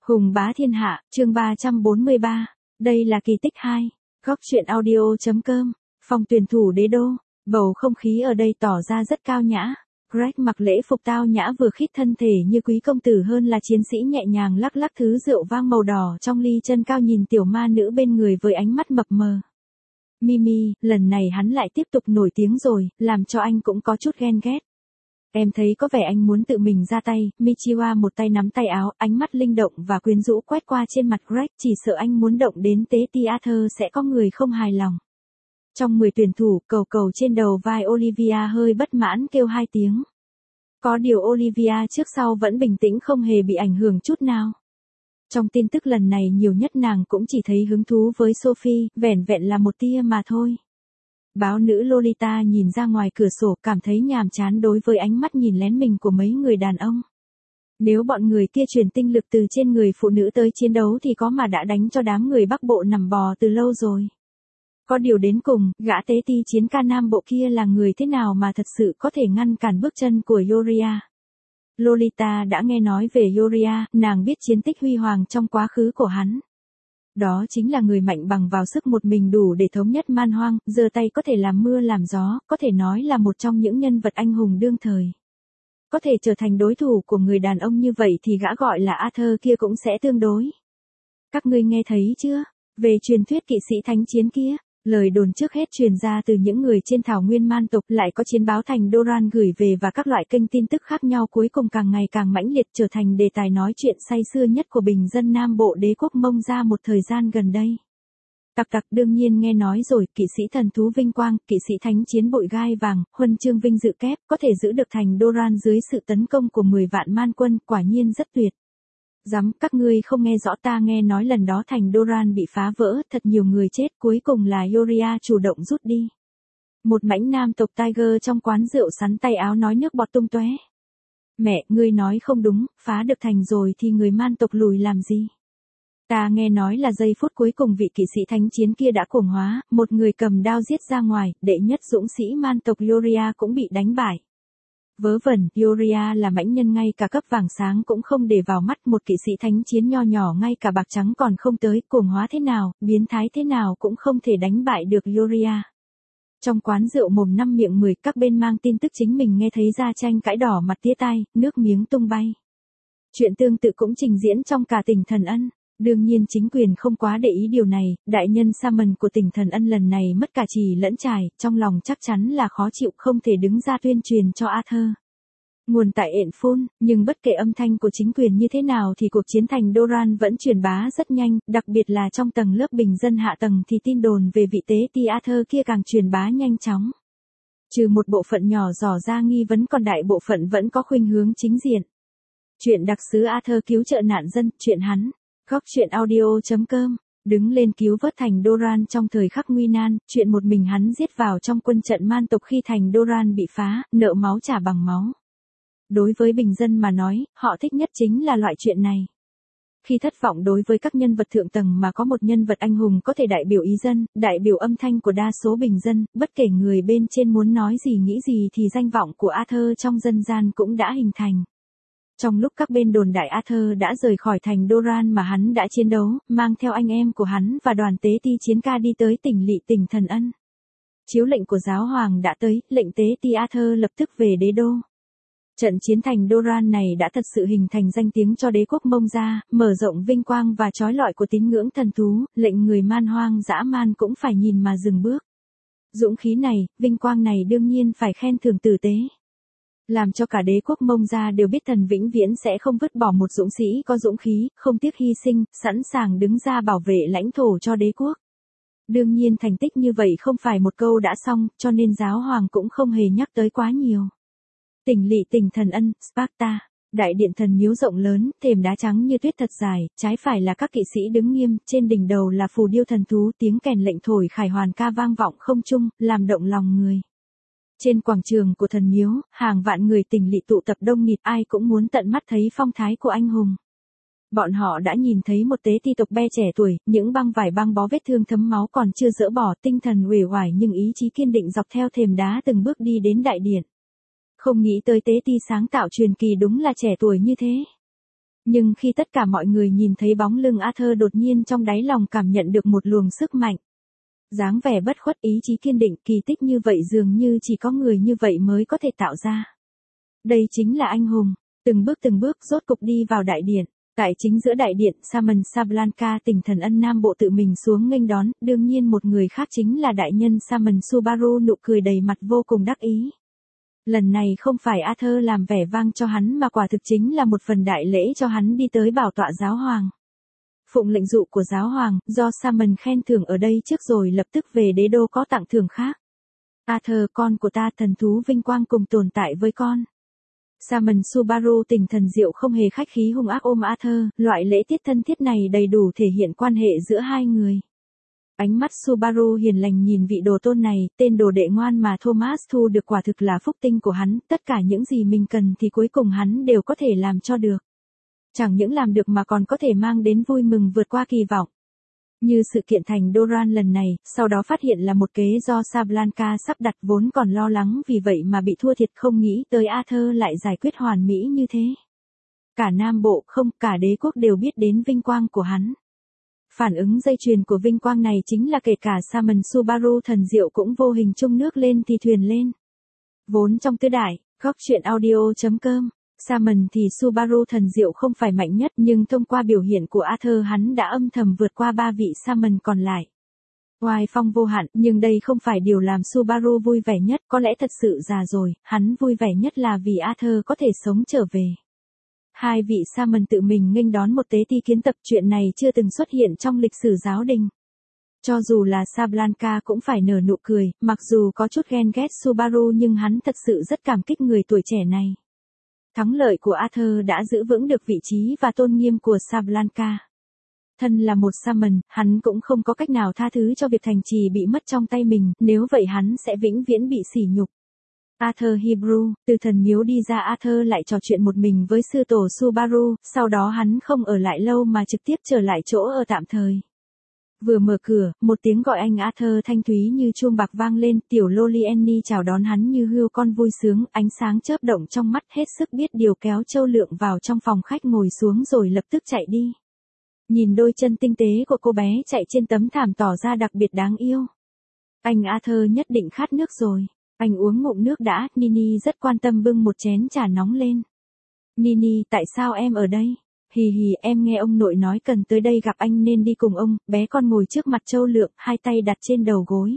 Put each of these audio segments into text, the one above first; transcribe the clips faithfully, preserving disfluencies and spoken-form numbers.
Hùng bá thiên hạ, chương ba trăm bốn mươi ba. Đây là kỳ tích hai. Góc truyện audio.com. Phòng tuyển thủ đế đô. Bầu không khí ở đây tỏ ra rất cao nhã. Greg mặc lễ phục tao nhã vừa khít thân thể như quý công tử hơn là chiến sĩ nhẹ nhàng lắc lắc thứ rượu vang màu đỏ trong ly chân cao nhìn tiểu ma nữ bên người với ánh mắt mập mờ. Mimi, lần này hắn lại tiếp tục nổi tiếng rồi, làm cho anh cũng có chút ghen ghét. Em thấy có vẻ anh muốn tự mình ra tay, Michiwa một tay nắm tay áo, ánh mắt linh động và quyến rũ quét qua trên mặt Greg, chỉ sợ anh muốn động đến tế ti Arthur sẽ có người không hài lòng. Trong mười tuyển thủ, cầu cầu trên đầu vai Olivia hơi bất mãn kêu hai tiếng. Có điều Olivia trước sau vẫn bình tĩnh không hề bị ảnh hưởng chút nào. Trong tin tức lần này nhiều nhất nàng cũng chỉ thấy hứng thú với Sophie, vẻn vẹn là một tia mà thôi. Báo nữ Lolita nhìn ra ngoài cửa sổ cảm thấy nhàm chán đối với ánh mắt nhìn lén mình của mấy người đàn ông. Nếu bọn người kia truyền tinh lực từ trên người phụ nữ tới chiến đấu thì có mà đã đánh cho đám người Bắc Bộ nằm bò từ lâu rồi. Có điều đến cùng, gã tế ti chiến ca Nam Bộ kia là người thế nào mà thật sự có thể ngăn cản bước chân của Yoria. Lolita đã nghe nói về Yoria, nàng biết chiến tích huy hoàng trong quá khứ của hắn. Đó chính là người mạnh bằng vào sức một mình đủ để thống nhất man hoang, giơ tay có thể làm mưa làm gió, có thể nói là một trong những nhân vật anh hùng đương thời. Có thể trở thành đối thủ của người đàn ông như vậy thì gã gọi là Arthur kia cũng sẽ tương đối. Các ngươi nghe thấy chưa? Về truyền thuyết kỵ sĩ thánh chiến kia, lời đồn trước hết truyền ra từ những người trên thảo nguyên man tộc, lại có chiến báo thành Doran gửi về và các loại kênh tin tức khác nhau cuối cùng càng ngày càng mãnh liệt trở thành đề tài nói chuyện say sưa nhất của bình dân Nam Bộ đế quốc Mông ra một thời gian gần đây. Tặc tặc đương nhiên nghe nói rồi, kỵ sĩ thần thú vinh quang, kỵ sĩ thánh chiến bội gai vàng, huân chương vinh dự kép, có thể giữ được thành Doran dưới sự tấn công của mười vạn man quân, quả nhiên rất tuyệt. Dám, các ngươi không nghe rõ, ta nghe nói lần đó thành Doran bị phá vỡ, thật nhiều người chết, cuối cùng là Yoria chủ động rút đi. Một mãnh nam tộc Tiger trong quán rượu sắn tay áo nói nước bọt tung tóe. Mẹ, ngươi nói không đúng, phá được thành rồi thì người man tộc lùi làm gì? Ta nghe nói là giây phút cuối cùng vị kỵ sĩ thánh chiến kia đã cuồng hóa, một người cầm đao giết ra ngoài, đệ nhất dũng sĩ man tộc Yoria cũng bị đánh bại. Vớ vẩn, Yoria là mãnh nhân ngay cả cấp vàng sáng cũng không để vào mắt, một kỵ sĩ thánh chiến nho nhỏ ngay cả bạc trắng còn không tới, cuồng hóa thế nào, biến thái thế nào cũng không thể đánh bại được Yoria. Trong quán rượu mồm năm miệng mười, các bên mang tin tức chính mình nghe thấy ra tranh cãi đỏ mặt tía tai, nước miếng tung bay. Chuyện tương tự cũng trình diễn trong cả tỉnh Thần Ân. Đương nhiên chính quyền không quá để ý điều này, đại nhân Salmon của tỉnh Thần Ân lần này mất cả trì lẫn trải, trong lòng chắc chắn là khó chịu không thể đứng ra tuyên truyền cho Arthur. Nguồn tại ện phun, nhưng bất kể âm thanh của chính quyền như thế nào thì cuộc chiến thành Doran vẫn truyền bá rất nhanh, đặc biệt là trong tầng lớp bình dân hạ tầng thì tin đồn về vị tế ti Arthur kia càng truyền bá nhanh chóng. Trừ một bộ phận nhỏ dò ra nghi vấn còn đại bộ phận vẫn có khuynh hướng chính diện. Chuyện đặc sứ Arthur cứu trợ nạn dân, chuyện hắn. Góc truyện audio.com, đứng lên cứu vớt thành Doran trong thời khắc nguy nan, chuyện một mình hắn giết vào trong quân trận man tộc khi thành Doran bị phá, nợ máu trả bằng máu. Đối với bình dân mà nói, họ thích nhất chính là loại chuyện này. Khi thất vọng đối với các nhân vật thượng tầng mà có một nhân vật anh hùng có thể đại biểu ý dân, đại biểu âm thanh của đa số bình dân, bất kể người bên trên muốn nói gì nghĩ gì thì danh vọng của Arthur trong dân gian cũng đã hình thành. Trong lúc các bên đồn đại Arthur đã rời khỏi thành Doran mà hắn đã chiến đấu, mang theo anh em của hắn và đoàn tế ti chiến ca đi tới tỉnh lỵ tỉnh Thần Ân. Chiếu lệnh của giáo hoàng đã tới, lệnh tế ti Arthur lập tức về đế đô. Trận chiến thành Doran này đã thật sự hình thành danh tiếng cho đế quốc Mông ra, mở rộng vinh quang và trói lọi của tín ngưỡng thần thú, lệnh người man hoang dã man cũng phải nhìn mà dừng bước. Dũng khí này, vinh quang này đương nhiên phải khen thưởng tử tế. Làm cho cả đế quốc Mông ra đều biết thần vĩnh viễn sẽ không vứt bỏ một dũng sĩ có dũng khí, không tiếc hy sinh, sẵn sàng đứng ra bảo vệ lãnh thổ cho đế quốc. Đương nhiên thành tích như vậy không phải một câu đã xong, cho nên giáo hoàng cũng không hề nhắc tới quá nhiều. Tỉnh lỵ tỉnh Thần Ân, Sparta, đại điện thần miếu rộng lớn, thềm đá trắng như tuyết thật dài, trái phải là các kỵ sĩ đứng nghiêm, trên đỉnh đầu là phù điêu thần thú, tiếng kèn lệnh thổi khải hoàn ca vang vọng không trung, làm động lòng người. Trên quảng trường của thần miếu, hàng vạn người tỉnh lỵ tụ tập đông nghịt, ai cũng muốn tận mắt thấy phong thái của anh hùng. Bọn họ đã nhìn thấy một tế ti tộc be trẻ tuổi, những băng vải băng bó vết thương thấm máu còn chưa dỡ bỏ, tinh thần uể oải nhưng ý chí kiên định dọc theo thềm đá từng bước đi đến đại điện. Không nghĩ tới tế ti sáng tạo truyền kỳ đúng là trẻ tuổi như thế. Nhưng khi tất cả mọi người nhìn thấy bóng lưng Arthur đột nhiên trong đáy lòng cảm nhận được một luồng sức mạnh. Dáng vẻ bất khuất, ý chí kiên định, kỳ tích như vậy dường như chỉ có người như vậy mới có thể tạo ra. Đây chính là anh hùng. Từng bước từng bước rốt cục đi vào đại điện. Tại chính giữa đại điện, Saman Sablanka tỉnh thần ân Nam Bộ tự mình xuống nghênh đón, đương nhiên một người khác chính là đại nhân Saman Subaru, nụ cười đầy mặt vô cùng đắc ý. Lần này không phải Arthur làm vẻ vang cho hắn mà quả thực chính là một phần đại lễ cho hắn đi tới bảo tọa giáo hoàng. Phụng lệnh dụ của giáo hoàng, do Saman khen thưởng ở đây trước rồi lập tức về đế đô có tặng thưởng khác. Arthur, con của ta, thần thú vinh quang cùng tồn tại với con. Saman Subaru tỉnh thần diệu không hề khách khí hung ác ôm Arthur, loại lễ tiết thân thiết này đầy đủ thể hiện quan hệ giữa hai người. Ánh mắt Subaru hiền lành nhìn vị đồ tôn này, tên đồ đệ ngoan mà Thomas thu được quả thực là phúc tinh của hắn, tất cả những gì mình cần thì cuối cùng hắn đều có thể làm cho được. Chẳng những làm được mà còn có thể mang đến vui mừng vượt qua kỳ vọng. Như sự kiện thành Doran lần này, sau đó phát hiện là một kế do Sablanka sắp đặt, vốn còn lo lắng vì vậy mà bị thua thiệt, không nghĩ tới Arthur lại giải quyết hoàn mỹ như thế. Cả Nam Bộ, không, cả đế quốc đều biết đến vinh quang của hắn. Phản ứng dây chuyền của vinh quang này chính là kể cả Saman Subaru thần diệu cũng vô hình chung nước lên thì thuyền lên. Vốn trong tứ đại, góc truyện audio chấm com, Saman thì Subaru thần diệu không phải mạnh nhất, nhưng thông qua biểu hiện của Arthur hắn đã âm thầm vượt qua ba vị Saman còn lại. Oai phong vô hạn, nhưng đây không phải điều làm Subaru vui vẻ nhất, có lẽ thật sự già rồi, hắn vui vẻ nhất là vì Arthur có thể sống trở về. Hai vị Saman tự mình nghênh đón một tế ti kiến tập, chuyện này chưa từng xuất hiện trong lịch sử giáo đình. Cho dù là Sablanka cũng phải nở nụ cười, mặc dù có chút ghen ghét Subaru nhưng hắn thật sự rất cảm kích người tuổi trẻ này. Thắng lợi của Arthur đã giữ vững được vị trí và tôn nghiêm của Sablanka. Thân là một Saman, hắn cũng không có cách nào tha thứ cho việc thành trì bị mất trong tay mình, nếu vậy hắn sẽ vĩnh viễn bị sỉ nhục. Arthur Hebrew, từ thần miếu đi ra Arthur lại trò chuyện một mình với sư tổ Subaru, sau đó hắn không ở lại lâu mà trực tiếp trở lại chỗ ở tạm thời. Vừa mở cửa, một tiếng gọi anh Arthur thanh thúy như chuông bạc vang lên, tiểu Loli Annie chào đón hắn như hươu con vui sướng, ánh sáng chớp động trong mắt, hết sức biết điều kéo Châu Lượng vào trong phòng khách ngồi xuống rồi lập tức chạy đi. Nhìn đôi chân tinh tế của cô bé chạy trên tấm thảm tỏ ra đặc biệt đáng yêu. Anh Arthur nhất định khát nước rồi. Anh uống ngụm nước đã, Nini rất quan tâm bưng một chén trà nóng lên. Nini, tại sao em ở đây? Hì hì, em nghe ông nội nói cần tới đây gặp anh nên đi cùng ông, bé con ngồi trước mặt Châu Lượng, hai tay đặt trên đầu gối.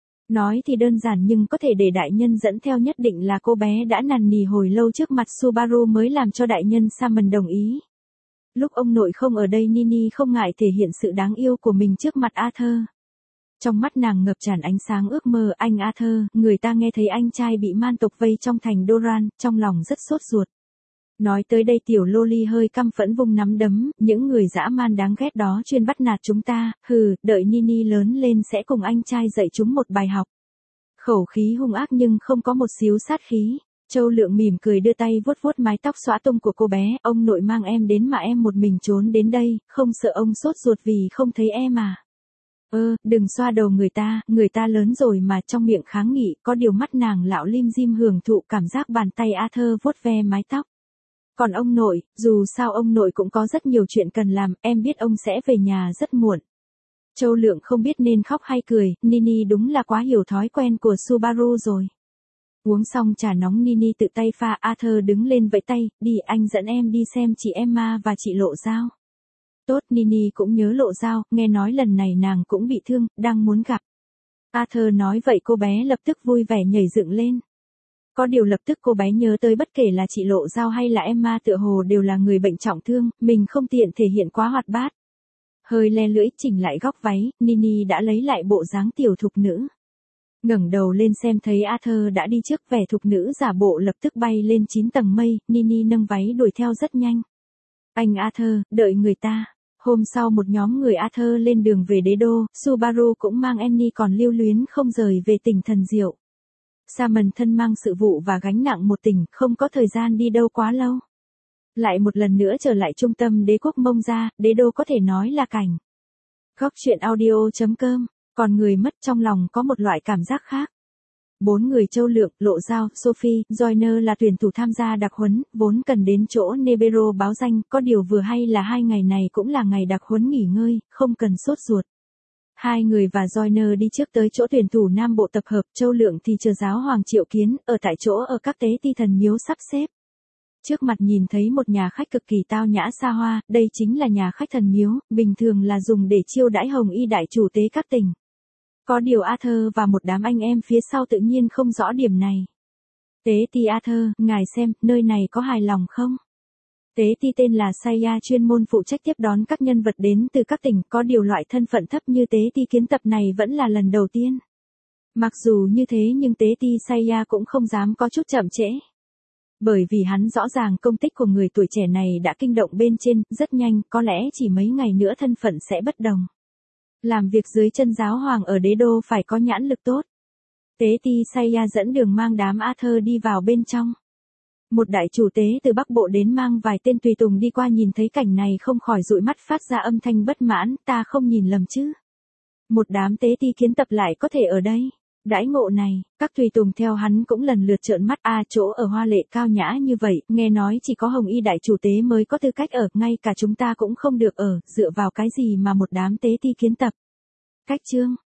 Nói thì đơn giản nhưng có thể để đại nhân dẫn theo, nhất định là cô bé đã nằn nì hồi lâu trước mặt Subaru mới làm cho đại nhân Saman đồng ý. Lúc ông nội không ở đây Nini không ngại thể hiện sự đáng yêu của mình trước mặt Arthur. Trong mắt nàng ngập tràn ánh sáng ước mơ, anh Arthur, người ta nghe thấy anh trai bị man tộc vây trong thành Doran, trong lòng rất sốt ruột. Nói tới đây tiểu Loli hơi căm phẫn vung nắm đấm, những người dã man đáng ghét đó chuyên bắt nạt chúng ta, hừ, đợi Nini lớn lên sẽ cùng anh trai dạy chúng một bài học. Khẩu khí hung ác nhưng không có một xíu sát khí. Châu Lượng mỉm cười đưa tay vuốt vuốt mái tóc xõa tung của cô bé, ông nội mang em đến mà em một mình trốn đến đây, không sợ ông sốt ruột vì không thấy em à? Ơ, đừng xoa đầu người ta, người ta lớn rồi mà, trong miệng kháng nghị, có điều mắt nàng lão lim dim hưởng thụ cảm giác bàn tay Arthur vuốt ve mái tóc. Còn ông nội, dù sao ông nội cũng có rất nhiều chuyện cần làm, em biết ông sẽ về nhà rất muộn. Châu Lượng không biết nên khóc hay cười, Nini đúng là quá hiểu thói quen của Subaru rồi. Uống xong trà nóng Nini tự tay pha, Arthur đứng lên vẫy tay, đi anh dẫn em đi xem chị Emma và chị Lộ Giao. Tốt, Nini cũng nhớ Lộ Giao, nghe nói lần này nàng cũng bị thương, đang muốn gặp. Arthur nói vậy cô bé lập tức vui vẻ nhảy dựng lên. Có điều lập tức cô bé nhớ tới bất kể là chị Lộ Giao hay là Emma tựa hồ đều là người bệnh trọng thương, mình không tiện thể hiện quá hoạt bát. Hơi le lưỡi chỉnh lại góc váy, Nini đã lấy lại bộ dáng tiểu thục nữ. Ngẩng đầu lên xem thấy Arthur đã đi trước, vẻ thục nữ giả bộ lập tức bay lên chín tầng mây, Nini nâng váy đuổi theo rất nhanh. Anh Arthur, đợi người ta. Hôm sau một nhóm người Arthur lên đường về đế đô, Subaru cũng mang Annie còn lưu luyến không rời về tỉnh thần diệu. Saman thân mang sự vụ và gánh nặng một tỉnh, không có thời gian đi đâu quá lâu. Lại một lần nữa trở lại trung tâm đế quốc Mông Gia, đế đô có thể nói là cảnh. Góc truyện audio chấm com, còn người mất trong lòng có một loại cảm giác khác. Bốn người Châu Lượng, Lộ Giao, Sophie, Joyner là tuyển thủ tham gia đặc huấn, vốn cần đến chỗ Nebero báo danh, có điều vừa hay là hai ngày này cũng là ngày đặc huấn nghỉ ngơi, không cần sốt ruột. Hai người và Joyner đi trước tới chỗ tuyển thủ Nam Bộ tập hợp, Châu Lượng thì chờ giáo hoàng triệu kiến, ở tại chỗ ở các tế ti thần miếu sắp xếp. Trước mặt nhìn thấy một nhà khách cực kỳ tao nhã xa hoa, đây chính là nhà khách thần miếu, bình thường là dùng để chiêu đãi hồng y đại chủ tế các tỉnh. Có điều Arthur và một đám anh em phía sau tự nhiên không rõ điểm này. Tế ti Arthur, ngài xem, nơi này có hài lòng không? Tế ti tên là Saya chuyên môn phụ trách tiếp đón các nhân vật đến từ các tỉnh, có điều loại thân phận thấp như tế ti kiến tập này vẫn là lần đầu tiên. Mặc dù như thế nhưng tế ti Saya cũng không dám có chút chậm trễ. Bởi vì hắn rõ ràng công tích của người tuổi trẻ này đã kinh động bên trên, rất nhanh, có lẽ chỉ mấy ngày nữa thân phận sẽ bất đồng. Làm việc dưới chân giáo hoàng ở đế đô phải có nhãn lực tốt. Tế ti Saya dẫn đường mang đám Arthur đi vào bên trong. Một đại chủ tế từ Bắc Bộ đến mang vài tên tùy tùng đi qua nhìn thấy cảnh này không khỏi dụi mắt phát ra âm thanh bất mãn, ta không nhìn lầm chứ. Một đám tế ti kiến tập lại có thể ở đây. Đãi ngộ này, các tùy tùng theo hắn cũng lần lượt trợn mắt a à, chỗ ở hoa lệ cao nhã như vậy, nghe nói chỉ có hồng y đại chủ tế mới có tư cách ở, ngay cả chúng ta cũng không được ở, dựa vào cái gì mà một đám tế ti kiến tập. Cách chương,